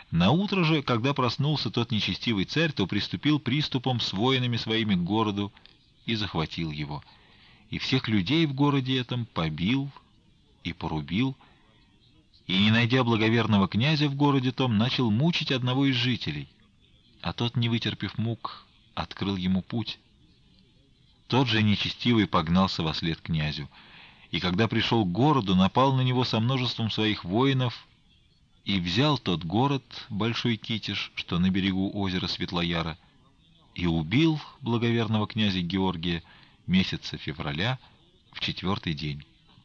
Наутро же, когда проснулся тот нечестивый царь, то приступил приступом с воинами своими к городу и захватил его. И всех людей в городе этом побил и порубил, и, не найдя благоверного князя в городе том, начал мучить одного из жителей. А тот, не вытерпев мук, открыл ему путь. Тот же нечестивый погнался вослед князю, и когда пришел к городу, напал на него со множеством своих воинов, и взял тот город, Большой Китеж, что на берегу озера Светлояра, и убил благоверного князя Георгия месяца февраля в 4-й день.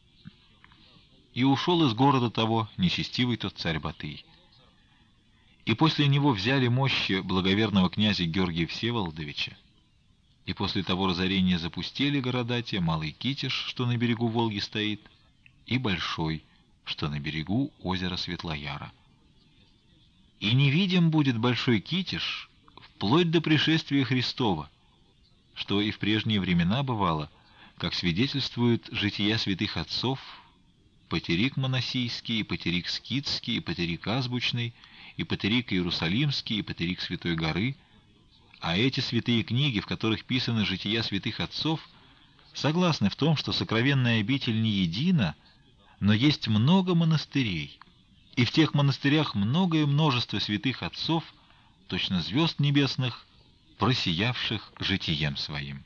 И ушел из города того нечестивый тот царь Батый. И после него взяли мощи благоверного князя Георгия Всеволодовича, и после того разорения запустили города те, Малый Китеж, что на берегу Волги стоит, и Большой, что на берегу озера Светлояра. И невидим будет Большой Китеж вплоть до пришествия Христова, что и в прежние времена бывало, как свидетельствуют жития святых отцов, Патерик Моносийский, и Патерик Скитский, и Патерик Азбучный, и Патерик Иерусалимский, и Патерик Святой Горы. А эти святые книги, в которых писаны жития святых отцов, согласны в том, что сокровенная обитель не едина, но есть много монастырей, и в тех монастырях многое множество святых отцов, точно звезд небесных, просиявших житием своим.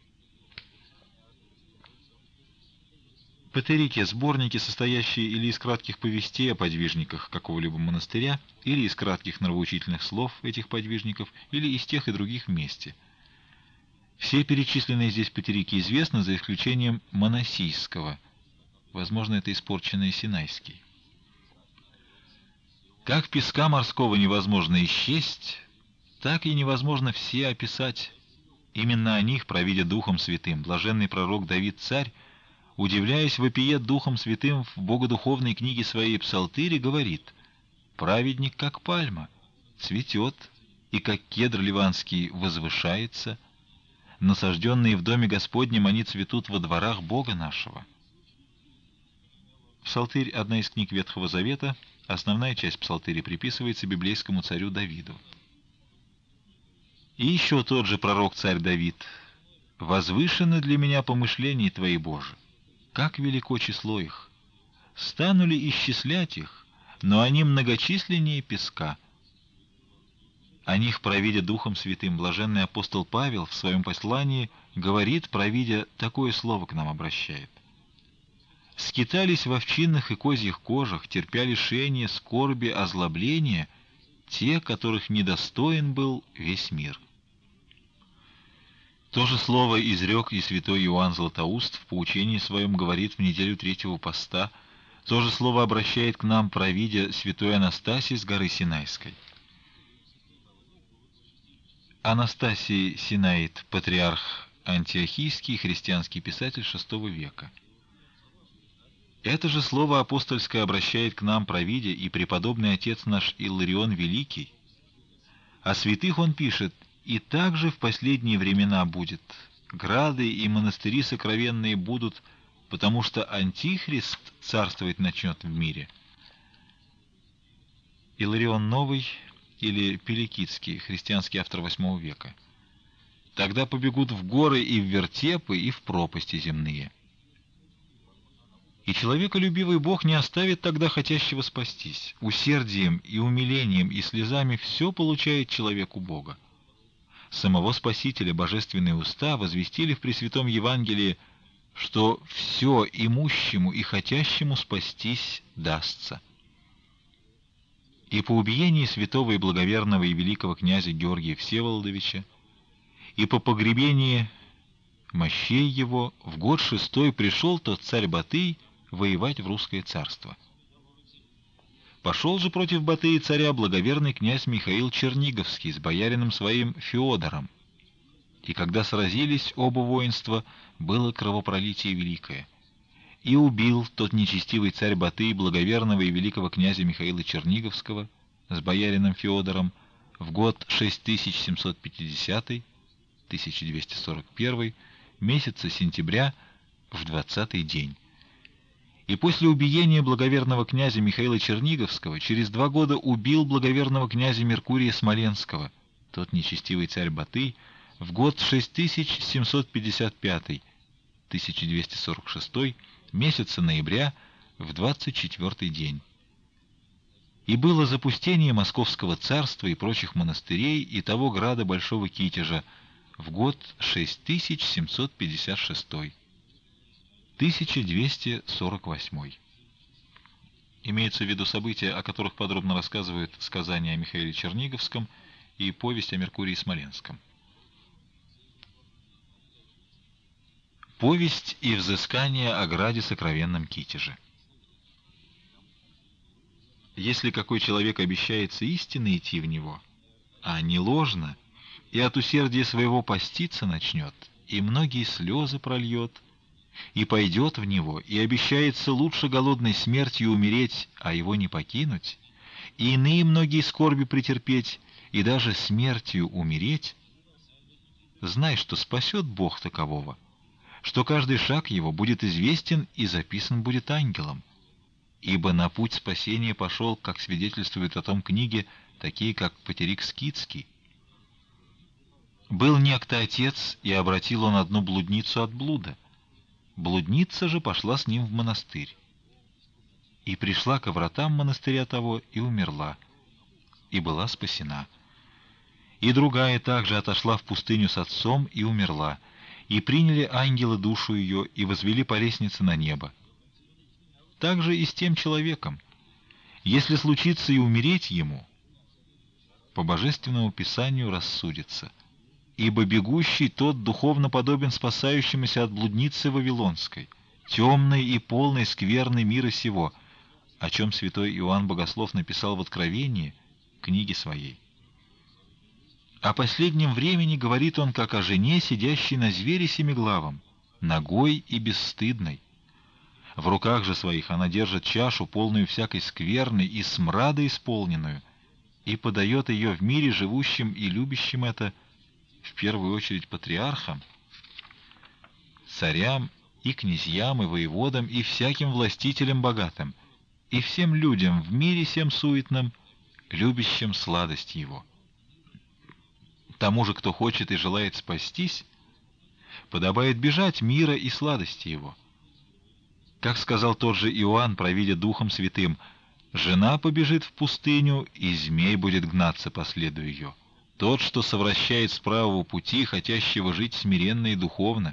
Патерики — сборники, состоящие или из кратких повестей о подвижниках какого-либо монастыря, или из кратких нравоучительных слов этих подвижников, или из тех и других вместе. Все перечисленные здесь патерики известны, за исключением Моносийского. Возможно, это испорченный Синайский. Как песка морского невозможно исчесть, так и невозможно все описать. Именно о них, провидя Духом Святым, блаженный пророк Давид-царь, удивляясь вопиет Духом Святым в богодуховной книге своей Псалтыри, говорит: «Праведник, как пальма, цветет, и как кедр ливанский возвышается, насажденные в доме Господнем они цветут во дворах Бога нашего». Псалтырь — одна из книг Ветхого Завета, основная часть Псалтыри приписывается библейскому царю Давиду. И еще тот же пророк-царь Давид: «Возвышены для меня помышления Твои, Боже, как велико число их! Стану ли исчислять их, но они многочисленнее песка». О них, провидя Духом Святым, блаженный апостол Павел в своем послании говорит, провидя, такое слово к нам обращает: «Скитались в овчинных и козьих кожах, терпя лишения, скорби, озлобления, те, которых недостоин был весь мир». То же слово изрек и святой Иоанн Златоуст в поучении своем, говорит в неделю Третьего поста. То же слово обращает к нам, провидя, святой Анастасий с горы Синайской. Анастасий Синаит, патриарх антиохийский, христианский писатель VI века. Это же слово апостольское обращает к нам, провидя, и преподобный отец наш Илларион Великий. О святых он пишет: «И также в последние времена будет, грады и монастыри сокровенные будут, потому что Антихрист царствовать начнет в мире». Иларион Новый или Пеликидский, христианский автор VIII века. «Тогда побегут в горы и в вертепы, и в пропасти земные». И человеколюбивый Бог не оставит тогда хотящего спастись. Усердием и умилением и слезами все получает человек у Бога. Самого Спасителя божественные уста возвестили в Пресвятом Евангелии, что все имущему и хотящему спастись дастся. И по убиении святого и благоверного и великого князя Георгия Всеволодовича, и по погребении мощей его в год 6 пришел тот царь Батый воевать в русское царство. Пошел же против Батыя царя благоверный князь Михаил Черниговский с боярином своим Феодором. И когда сразились оба воинства, было кровопролитие великое. И убил тот нечестивый царь Батый благоверного и великого князя Михаила Черниговского с боярином Феодором в год 6750, 1241, месяца сентября, в 20-й день. И после убиения благоверного князя Михаила Черниговского через 2 года убил благоверного князя Меркурия Смоленского, тот нечестивый царь Батый, в год 6755, 1246, месяца ноября, в 24-й день. И было запустение Московского царства и прочих монастырей и того града Большого Китежа в год 6756, 1248. Имеется в виду события, о которых подробно рассказывают сказания о Михаиле Черниговском и повесть о Меркурии Смоленском. Повесть и взыскание о граде сокровенном Китеже. Если какой человек обещается истинно идти в него, а не ложно, и от усердия своего поститься начнет, и многие слезы прольет, и пойдет в него, и обещается лучше голодной смертью умереть, а его не покинуть, и иные многие скорби претерпеть, и даже смертью умереть, знай, что спасет Бог такового, что каждый шаг его будет известен и записан будет ангелом. Ибо на путь спасения пошел, как свидетельствует о том книге, такие, как Патерик Скитский. Был некто отец, и обратил он одну блудницу от блуда. Блудница же пошла с ним в монастырь. И пришла ко вратам монастыря того, и умерла, и была спасена. И другая также отошла в пустыню с отцом, и умерла, и приняли ангелы душу ее, и возвели по лестнице на небо. Так же и с тем человеком. Если случится и умереть ему, по божественному писанию рассудится. Ибо бегущий тот духовно подобен спасающемуся от блудницы вавилонской, темной и полной скверны мира сего, о чем святой Иоанн Богослов написал в Откровении, книге своей. О последнем времени говорит он, как о жене, сидящей на звере семиглавом, нагой и бесстыдной. В руках же своих она держит чашу, полную всякой скверны и смрада исполненную, и подает ее в мире живущим и любящим это, в первую очередь патриархам, царям и князьям и воеводам и всяким властителям богатым, и всем людям в мире сем суетном, любящим сладость его. Тому же, кто хочет и желает спастись, подобает бежать мира и сладости его. Как сказал тот же Иоанн, провидя Духом Святым, «Жена побежит в пустыню, и змей будет гнаться по следу ее. Тот, что совращает с правого пути, хотящего жить смиренно и духовно.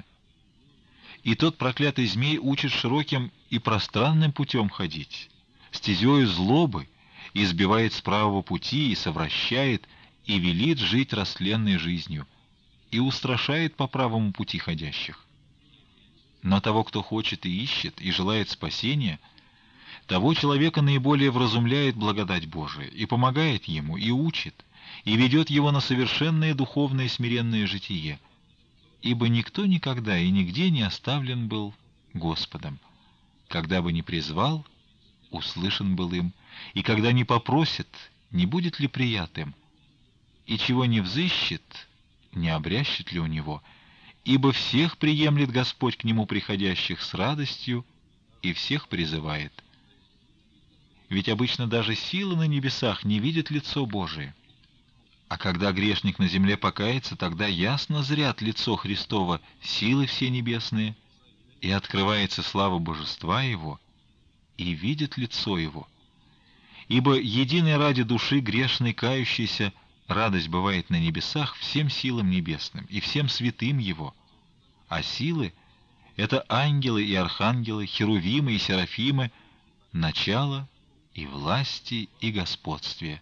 И тот проклятый змей учит широким и пространным путем ходить, стезею злобы, и сбивает с правого пути, и совращает, и велит жить растленной жизнью, и устрашает по правому пути ходящих. Но того, кто хочет и ищет, и желает спасения, того человека наиболее вразумляет благодать Божия, и помогает ему, и учит, и ведет его на совершенное духовное смиренное житие, ибо никто никогда и нигде не оставлен был Господом. Когда бы ни призвал, услышан был им, и когда не попросит, не будет ли приятым, и чего не взыщет, не обрящет ли у него, ибо всех приемлет Господь к Нему приходящих с радостью и всех призывает. Ведь обычно даже силы на небесах не видят лицо Божие. А когда грешник на земле покается, тогда ясно зрят лицо Христово силы все небесные, и открывается слава Божества Его, и видят лицо Его. Ибо единой ради души грешной кающейся радость бывает на небесах всем силам небесным и всем святым Его, а силы — это ангелы и архангелы, херувимы и серафимы, начало и власти и господствия.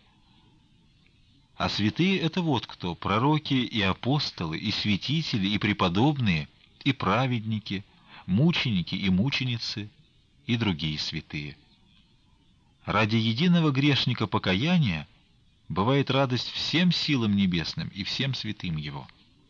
А святые — это вот кто: пророки и апостолы, и святители, и преподобные, и праведники, мученики и мученицы, и другие святые. Ради единого грешника покаяния бывает радость всем силам небесным и всем святым Его.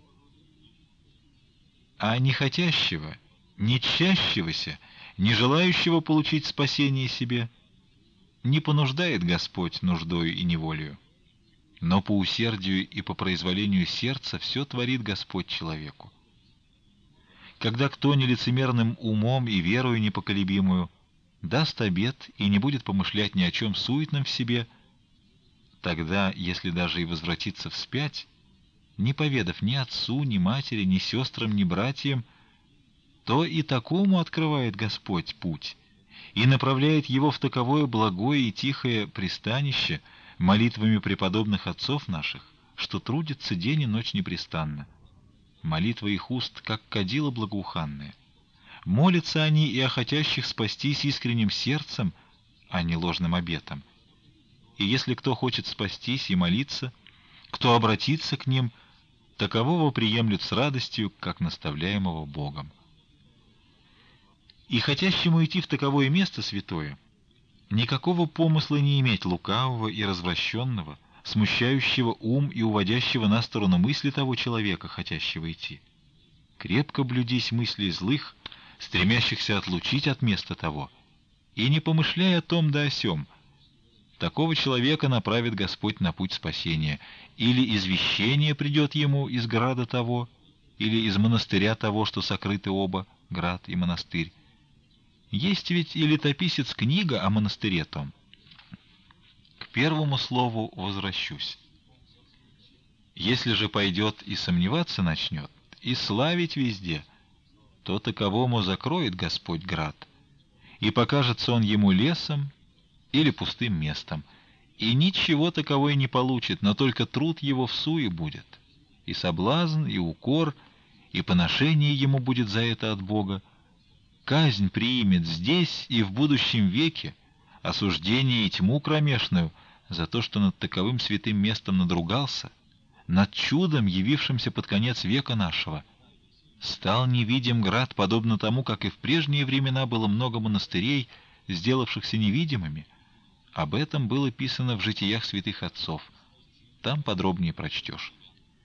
А не хотящего, не чащегося, не желающего получить спасение себе не понуждает Господь нуждою и неволею, но по усердию и по произволению сердца все творит Господь человеку. Когда кто нелицемерным умом и верою непоколебимую даст обет и не будет помышлять ни о чем суетном в себе, тогда, если даже и возвратиться вспять, не поведав ни отцу, ни матери, ни сестрам, ни братьям, то и такому открывает Господь путь и направляет его в таковое благое и тихое пристанище молитвами преподобных отцов наших, что трудится день и ночь непрестанно. Молитва их уст, как кадило благоуханное. Молятся они и о хотящих спастись искренним сердцем, а не ложным обетом. И если кто хочет спастись и молиться, кто обратится к ним, такового приемлют с радостью, как наставляемого Богом. И хотящему идти в таковое место святое, никакого помысла не иметь лукавого и развращенного, смущающего ум и уводящего на сторону мысли того человека, хотящего идти. Крепко блюдись мыслей злых, стремящихся отлучить от места того, и не помышляй о том да о сём. Такого человека направит Господь на путь спасения, или извещение придет ему из града того, или из монастыря того, что сокрыты оба, град и монастырь. Есть ведь и летописец книга о монастыре том. К первому слову возвращусь. Если же пойдет и сомневаться начнет, и славить везде, то таковому закроет Господь град, и покажется он ему лесом или пустым местом, и ничего таковой не получит, но только труд его всуе будет, и соблазн, и укор, и поношение ему будет за это от Бога. Казнь приимет здесь и в будущем веке, осуждение и тьму кромешную за то, что над таковым святым местом надругался, над чудом, явившимся под конец века нашего. Стал невидим град, подобно тому, как и в прежние времена было много монастырей, сделавшихся невидимыми. Об этом было писано в житиях святых отцов. Там подробнее прочтешь.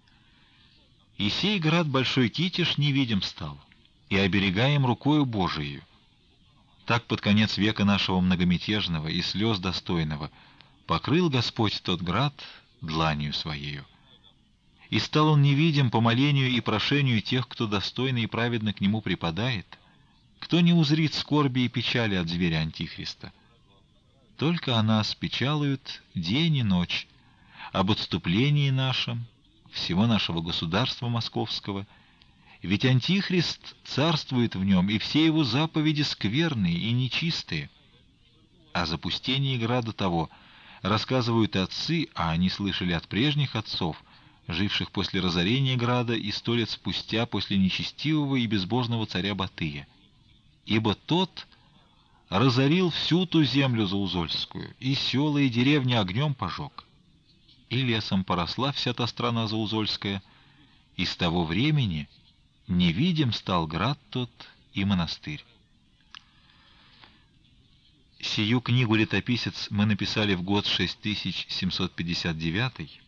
И сей град Большой Китеж невидим стал, и оберегаем рукою Божией. Так под конец века нашего многомятежного и слез достойного покрыл Господь тот град дланью Своею. И стал он невидим по молению и прошению тех, кто достойно и праведно к нему припадает, кто не узрит скорби и печали от зверя Антихриста. Только о нас печалуют день и ночь, об отступлении нашем, всего нашего государства московского, ведь Антихрист царствует в нем, и все его заповеди скверные и нечистые. О запустении града того рассказывают отцы, а они слышали от прежних отцов, живших после разорения града и 100 лет спустя после нечестивого и безбожного царя Батыя. Ибо тот разорил всю ту землю заузольскую, и села, и деревни огнем пожег, и лесом поросла вся та страна заузольская, и с того времени невидим стал град тот и монастырь. Сию книгу летописец мы написали в год 6759,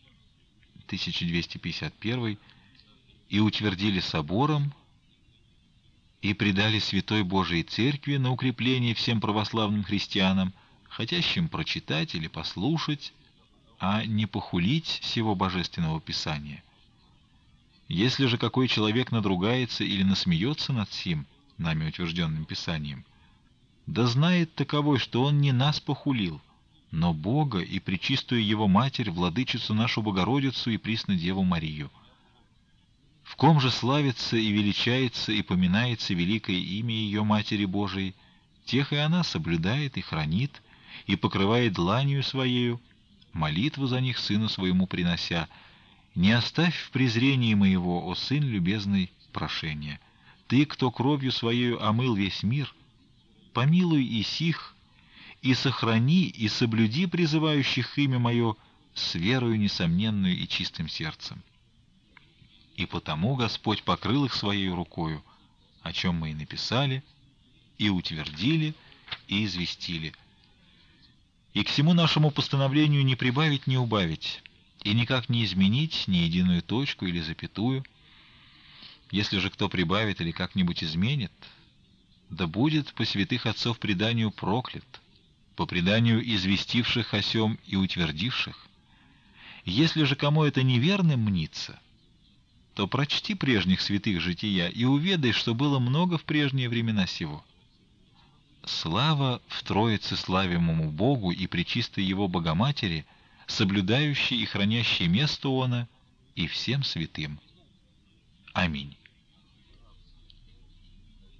1251, и утвердили собором, и предали Святой Божией Церкви на укрепление всем православным христианам, хотящим прочитать или послушать, а не похулить сего божественного писания. Если же какой человек надругается или насмеется над сим, нами утвержденным писанием, да знает таковой, что он не нас похулил, но Бога и пречистую Его Матерь, Владычицу нашу Богородицу и Пресную Деву Марию. В ком же славится и величается и поминается великое имя Ее Матери Божией, тех и она соблюдает и хранит, и покрывает дланью Своею, молитву за них Сыну Своему принося. Не оставь в презрении моего, о Сын любезный, прошение. Ты, кто кровью Своею омыл весь мир, помилуй и сих, и сохрани, и соблюди призывающих имя Мое с верою несомненную и чистым сердцем. И потому Господь покрыл их Своею рукою, о чем мы и написали, и утвердили, и известили. И к всему нашему постановлению не прибавить, не убавить, и никак не изменить ни единую точку или запятую. Если же кто прибавит или как-нибудь изменит, да будет по святых отцов преданию проклят, по преданию известивших о сем и утвердивших. Если же кому это неверным мнится, то прочти прежних святых жития и уведай, что было много в прежние времена сего. Слава в Троице славимому Богу и пречистой Его Богоматери, соблюдающей и хранящей место Она, и всем святым. Аминь.